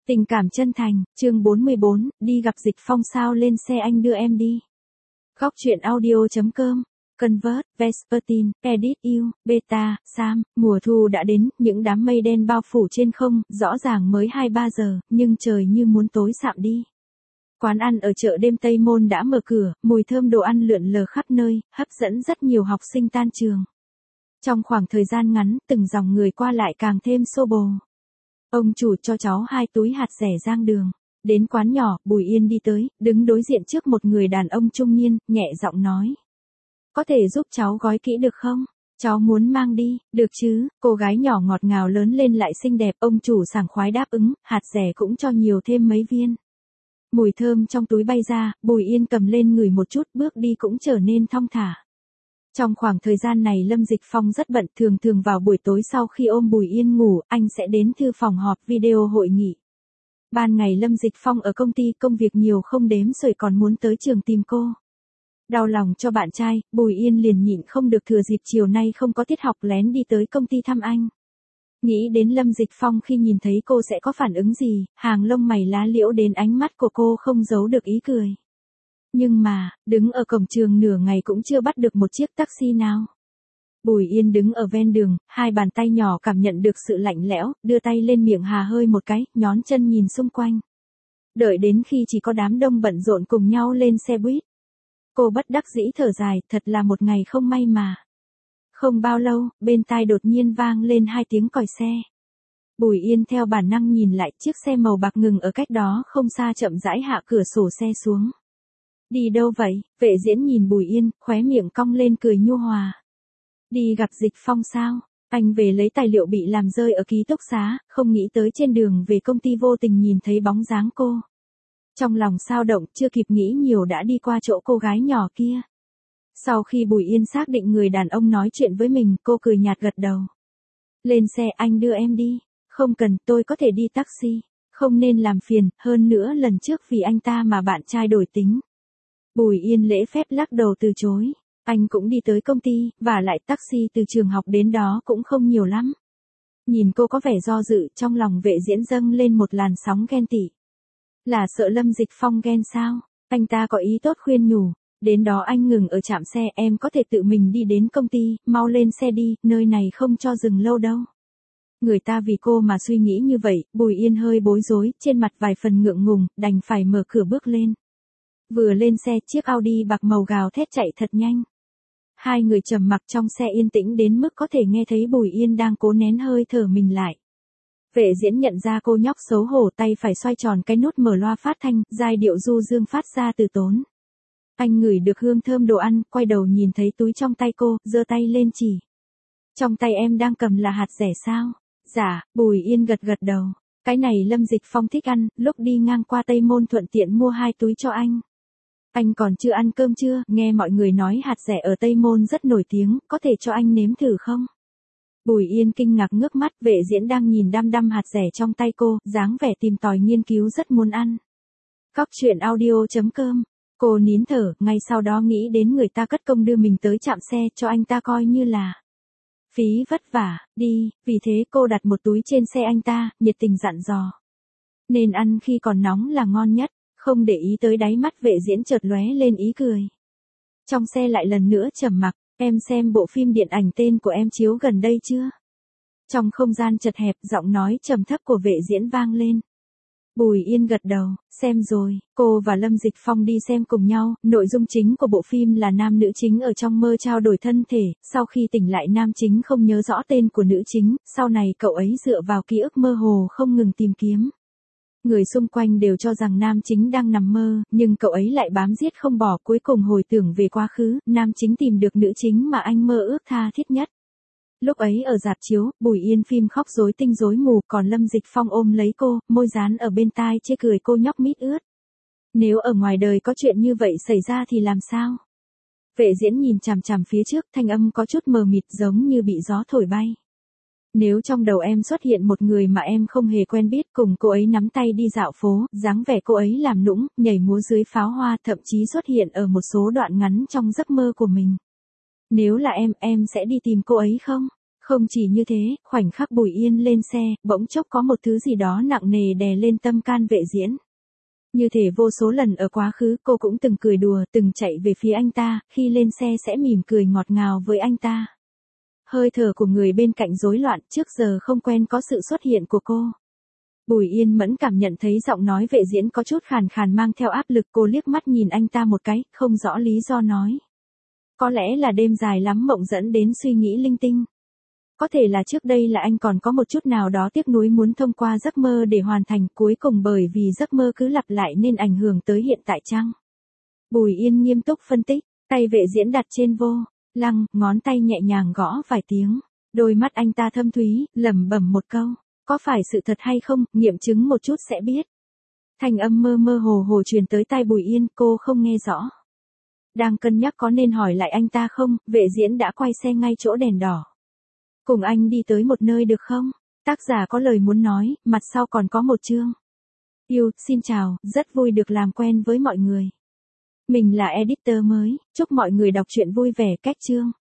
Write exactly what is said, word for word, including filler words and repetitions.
Tình cảm chân thành, chương bốn mươi bốn, đi gặp Dịch Phong sao lên xe anh đưa em đi. Góc truyện audio chấm com, Convert, Vespertine, Edit You, Beta, Sam, mùa thu đã đến, những đám mây đen bao phủ trên không, rõ ràng mới hai ba giờ, nhưng trời như muốn tối sạm đi. Quán ăn ở chợ đêm Tây Môn đã mở cửa, mùi thơm đồ ăn lượn lờ khắp nơi, hấp dẫn rất nhiều học sinh tan trường. Trong khoảng thời gian ngắn, từng dòng người qua lại càng thêm xô bồ. Ông chủ cho cháu hai túi hạt rẻ rang đường. Đến quán nhỏ, Bùi Yên đi tới, đứng đối diện trước một người đàn ông trung niên, nhẹ giọng nói. Có thể giúp cháu gói kỹ được không? Cháu muốn mang đi, được chứ? Cô gái nhỏ ngọt ngào lớn lên lại xinh đẹp, ông chủ sảng khoái đáp ứng, hạt rẻ cũng cho nhiều thêm mấy viên. Mùi thơm trong túi bay ra, Bùi Yên cầm lên ngửi một chút, bước đi cũng trở nên thong thả. Trong khoảng thời gian này Lâm Dịch Phong rất bận, thường thường vào buổi tối sau khi ôm Bùi Yên ngủ, anh sẽ đến thư phòng họp video hội nghị. Ban ngày Lâm Dịch Phong ở công ty công việc nhiều không đếm xuể còn muốn tới trường tìm cô. Đau lòng cho bạn trai, Bùi Yên liền nhịn không được thừa dịp chiều nay không có tiết học lén đi tới công ty thăm anh. Nghĩ đến Lâm Dịch Phong khi nhìn thấy cô sẽ có phản ứng gì, hàng lông mày lá liễu đến ánh mắt của cô không giấu được ý cười. Nhưng mà, đứng ở cổng trường nửa ngày cũng chưa bắt được một chiếc taxi nào. Bùi Yên đứng ở ven đường, hai bàn tay nhỏ cảm nhận được sự lạnh lẽo, đưa tay lên miệng hà hơi một cái, nhón chân nhìn xung quanh. Đợi đến khi chỉ có đám đông bận rộn cùng nhau lên xe buýt. Cô bất đắc dĩ thở dài, thật là một ngày không may mà. Không bao lâu, bên tai đột nhiên vang lên hai tiếng còi xe. Bùi Yên theo bản năng nhìn lại, chiếc xe màu bạc ngừng ở cách đó không xa chậm rãi hạ cửa sổ xe xuống. Đi đâu vậy? Vệ Diễn nhìn Bùi Yên, khóe miệng cong lên cười nhu hòa. Đi gặp Dịch Phong sao? Anh về lấy tài liệu bị làm rơi ở ký túc xá, không nghĩ tới trên đường về công ty vô tình nhìn thấy bóng dáng cô. Trong lòng sao động, chưa kịp nghĩ nhiều đã đi qua chỗ cô gái nhỏ kia. Sau khi Bùi Yên xác định người đàn ông nói chuyện với mình, cô cười nhạt gật đầu. Lên xe, anh đưa em đi. Không cần, tôi có thể đi taxi. Không nên làm phiền, hơn nữa lần trước vì anh ta mà bạn trai đổi tính. Bùi Yên lễ phép lắc đầu từ chối. Anh cũng đi tới công ty, và lại taxi từ trường học đến đó cũng không nhiều lắm. Nhìn cô có vẻ do dự, trong lòng Vệ Diễn dâng lên một làn sóng ghen tị. Là sợ Lâm Dịch Phong ghen sao? Anh ta có ý tốt khuyên nhủ. Đến đó anh ngừng ở trạm xe, em có thể tự mình đi đến công ty, mau lên xe đi, nơi này không cho dừng lâu đâu. Người ta vì cô mà suy nghĩ như vậy, Bùi Yên hơi bối rối, trên mặt vài phần ngượng ngùng, đành phải mở cửa bước lên. Vừa lên xe, chiếc Audi bạc màu gào thét chạy thật nhanh. Hai người trầm mặc trong xe yên tĩnh đến mức có thể nghe thấy Bùi Yên đang cố nén hơi thở mình lại. Vệ Diễn nhận ra cô nhóc xấu hổ, tay phải xoay tròn cái nút mở loa phát thanh, giai điệu du dương phát ra từ tốn. Anh ngửi được hương thơm đồ ăn, quay đầu nhìn thấy túi trong tay cô, giơ tay lên chỉ. Trong tay em đang cầm là hạt rẻ sao? Dạ, Bùi Yên gật gật đầu. Cái này Lâm Dịch Phong thích ăn, lúc đi ngang qua Tây Môn thuận tiện mua hai túi cho anh. Anh còn chưa ăn cơm chưa? Nghe mọi người nói hạt rẻ ở Tây Môn rất nổi tiếng, có thể cho anh nếm thử không? Bùi Yên kinh ngạc ngước mắt, Vệ Diễn đang nhìn đăm đăm hạt rẻ trong tay cô, dáng vẻ tìm tòi nghiên cứu rất muốn ăn. Góc truyện audio chấm com. Cô nín thở, ngay sau đó nghĩ đến người ta cất công đưa mình tới trạm xe, cho anh ta coi như là phí vất vả, đi, vì thế cô đặt một túi trên xe anh ta, nhiệt tình dặn dò. Nên ăn khi còn nóng là ngon nhất, không để ý tới đáy mắt Vệ Diễn chợt lóe lên ý cười. Trong xe lại lần nữa trầm mặc, em xem bộ phim điện ảnh tên của em chiếu gần đây chưa? Trong không gian chật hẹp, giọng nói trầm thấp của Vệ Diễn vang lên. Bùi Yên gật đầu, xem rồi, cô và Lâm Dịch Phong đi xem cùng nhau, nội dung chính của bộ phim là nam nữ chính ở trong mơ trao đổi thân thể, sau khi tỉnh lại nam chính không nhớ rõ tên của nữ chính, sau này cậu ấy dựa vào ký ức mơ hồ không ngừng tìm kiếm. Người xung quanh đều cho rằng nam chính đang nằm mơ, nhưng cậu ấy lại bám giết không bỏ, cuối cùng hồi tưởng về quá khứ, nam chính tìm được nữ chính mà anh mơ ước tha thiết nhất. Lúc ấy ở rạp chiếu, Bùi Yên phim khóc rối tinh rối mù, còn Lâm Dịch Phong ôm lấy cô, môi dán ở bên tai chê cười cô nhóc mít ướt. Nếu ở ngoài đời có chuyện như vậy xảy ra thì làm sao? Vệ Diễn nhìn chằm chằm phía trước, thanh âm có chút mờ mịt giống như bị gió thổi bay. Nếu trong đầu em xuất hiện một người mà em không hề quen biết, cùng cô ấy nắm tay đi dạo phố, dáng vẻ cô ấy làm nũng, nhảy múa dưới pháo hoa, thậm chí xuất hiện ở một số đoạn ngắn trong giấc mơ của mình. Nếu là em, em sẽ đi tìm cô ấy không? Không chỉ như thế, khoảnh khắc Bùi Yên lên xe, bỗng chốc có một thứ gì đó nặng nề đè lên tâm can Vệ Diễn. Như thể vô số lần ở quá khứ cô cũng từng cười đùa, từng chạy về phía anh ta, khi lên xe sẽ mỉm cười ngọt ngào với anh ta. Hơi thở của người bên cạnh rối loạn, trước giờ không quen có sự xuất hiện của cô. Bùi Yên mẫn cảm nhận thấy giọng nói Vệ Diễn có chút khàn khàn mang theo áp lực, cô liếc mắt nhìn anh ta một cái, không rõ lý do nói. Có lẽ là đêm dài lắm mộng dẫn đến suy nghĩ linh tinh. Có thể là trước đây là anh còn có một chút nào đó tiếc nuối muốn thông qua giấc mơ để hoàn thành, cuối cùng bởi vì giấc mơ cứ lặp lại nên ảnh hưởng tới hiện tại chăng? Bùi Yên nghiêm túc phân tích, tay Vệ Diễn đặt trên vô lăng, ngón tay nhẹ nhàng gõ vài tiếng. Đôi mắt anh ta thâm thúy, lẩm bẩm một câu, có phải sự thật hay không, nghiệm chứng một chút sẽ biết. Thanh âm mơ mơ hồ hồ truyền tới tai Bùi Yên, cô không nghe rõ. Đang cân nhắc có nên hỏi lại anh ta không, Vệ Diễn đã quay xe ngay chỗ đèn đỏ. Cùng anh đi tới một nơi được không? Tác giả có lời muốn nói, mặt sau còn có một chương. Yêu, xin chào, rất vui được làm quen với mọi người. Mình là editor mới, chúc mọi người đọc truyện vui vẻ. Cách chương.